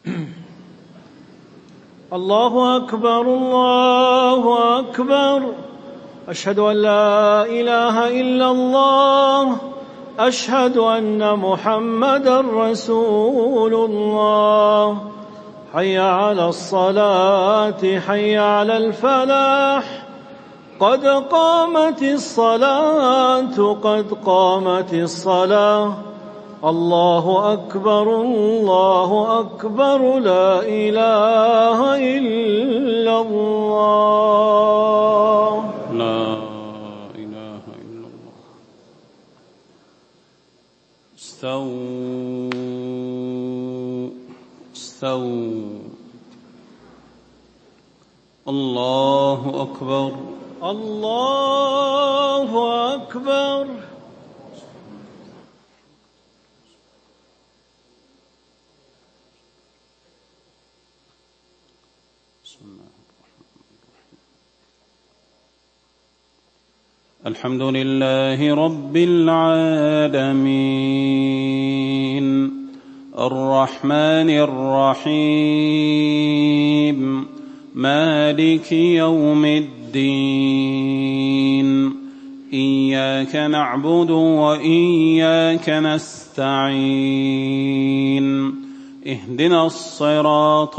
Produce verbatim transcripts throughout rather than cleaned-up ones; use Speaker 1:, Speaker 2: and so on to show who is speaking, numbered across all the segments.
Speaker 1: الله أكبر الله أكبر. أشهد أن لا إله إلا الله. أشهد أن محمدًا رسول الله. حي على الصلاة حي على الفلاح. قد قامت الصلاة قد قامت الصلاة. الله أكبر الله أكبر. لا إله إلا الله.
Speaker 2: لا إله إلا الله. استووا استووا. الله أكبر
Speaker 1: الله أكبر.
Speaker 2: الحمد لله رب العالمين الرحمن الرحيم مالك يوم الدين. إياك نعبد وإياك نستعين. اهدنا الصراط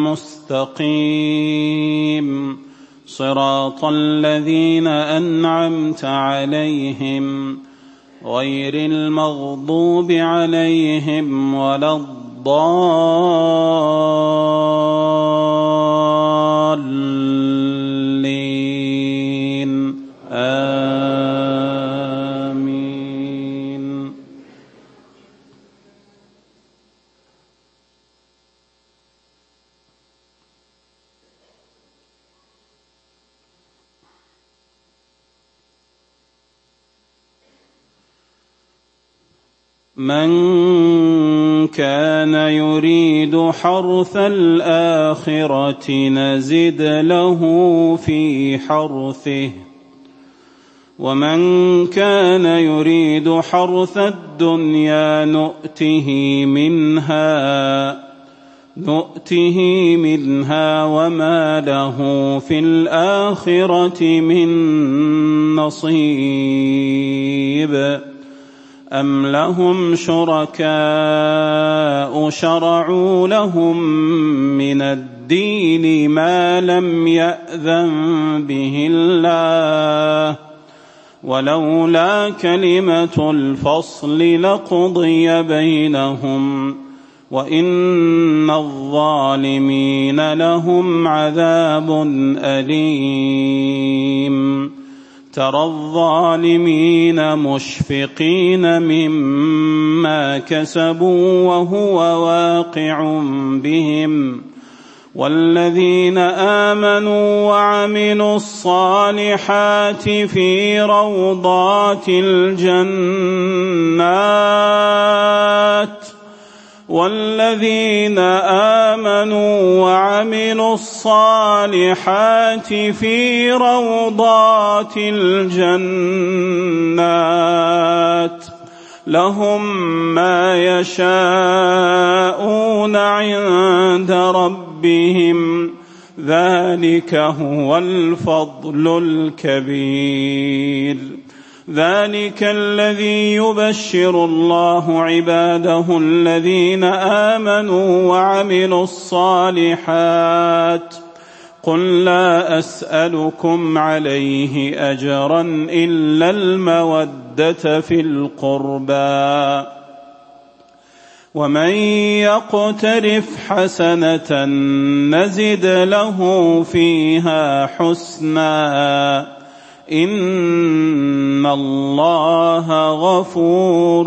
Speaker 2: المستقيم صراط الذين أنعمت عليهم غير المغضوب عليهم ولا الضالين. آمين. من كان يريد حرث الآخرة نزد له في حرثه ومن كان يريد حرث الدنيا نؤته منها نؤته منها وما له في الآخرة من نصيب. أم لهم شركاء شرعوا لهم من الدين ما لم يأذن به الله ولولا كلمة الفصل لقضي بينهم وإن الظالمين لهم عذاب أليم. ترى الظالمين مشفقين مما كسبوا وهو واقع بهم والذين آمنوا وعملوا الصالحات في روضات الجنات والذين آمنوا وعملوا الصالحات في روضات الجنات لهم ما يشاءون عند ربهم ذلك هو الفضل الكبير. ذلك الذي يبشر الله عباده الذين آمنوا وعملوا الصالحات. قل لا أسألكم عليه أجرا إلا المودة في القربى ومن يقترف حسنة نزد له فيها حسنا إن الله غفور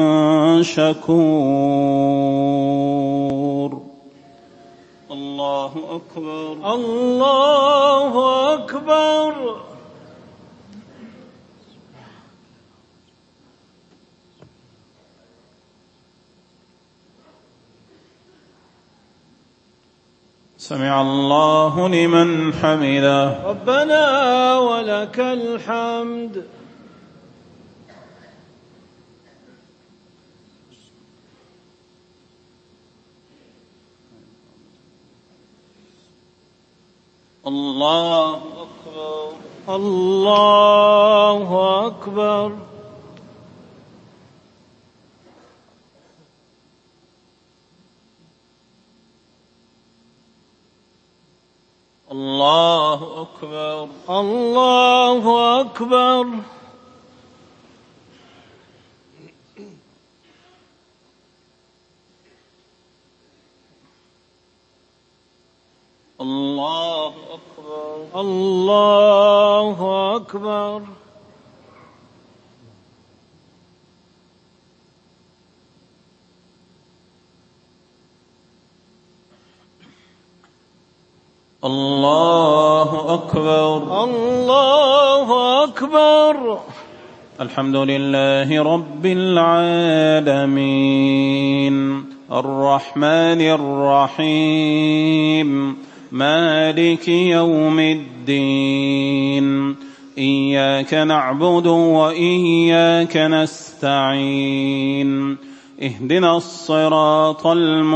Speaker 2: شكور. الله أكبر
Speaker 1: الله أكبر.
Speaker 2: سمع الله لمن حمده.
Speaker 1: ربنا ولك الحمد.
Speaker 2: الله أكبر.
Speaker 1: الله أكبر.
Speaker 2: الله أكبر.
Speaker 1: الله أكبر.
Speaker 2: الله أكبر.
Speaker 1: الله أكبر.
Speaker 2: الله أكبر.
Speaker 1: الله أكبر.
Speaker 2: الحمد لله رب العالمين الرحمن الرحيم مالك يوم الدين إياك نعبد وإياك نستعين اهدنا الصراط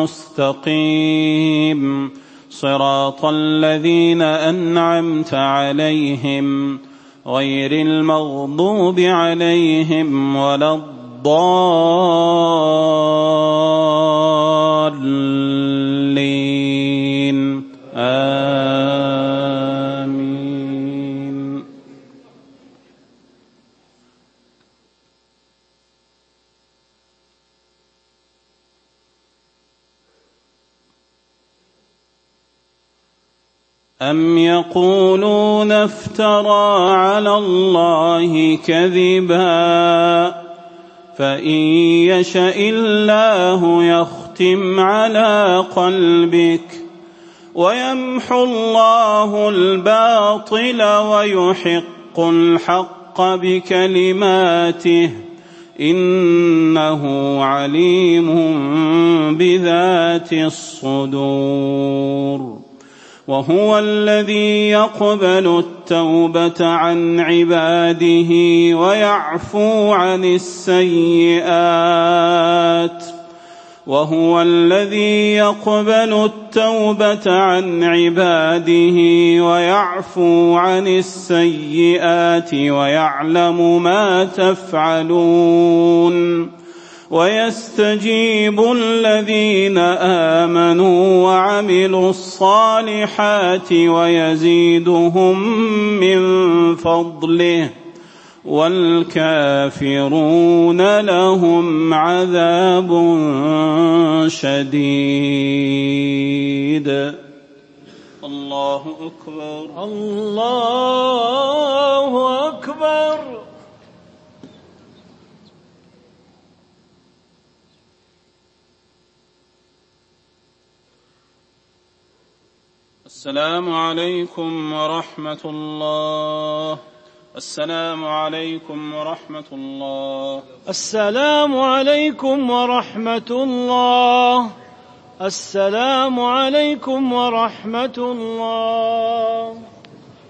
Speaker 2: المستقيم صراط الذين أنعمت عليهم غير المغضوب عليهم ولا الضالين آمين. أم يقولون افترى على الله كذبا فإن يشأ الله يختم على قلبك ويمحو الله الباطل ويحق الحق بكلماته إنه عليم بذات الصدور. وهو الذي يقبل التوبة عن عباده ويعفو عن السيئات وهو الذي يقبل التوبة عن عباده ويعفو عن السيئات ويعلم ما تفعلون ويستجيب الذين آمنوا وعملوا الصالحات ويزيدهم من فضله والكافرون لهم عذاب شديد. الله أكبر.
Speaker 1: الله أكبر.
Speaker 2: السلام عليكم ورحمة الله. السلام عليكم ورحمة الله.
Speaker 1: السلام عليكم ورحمة الله. السلام عليكم ورحمة الله.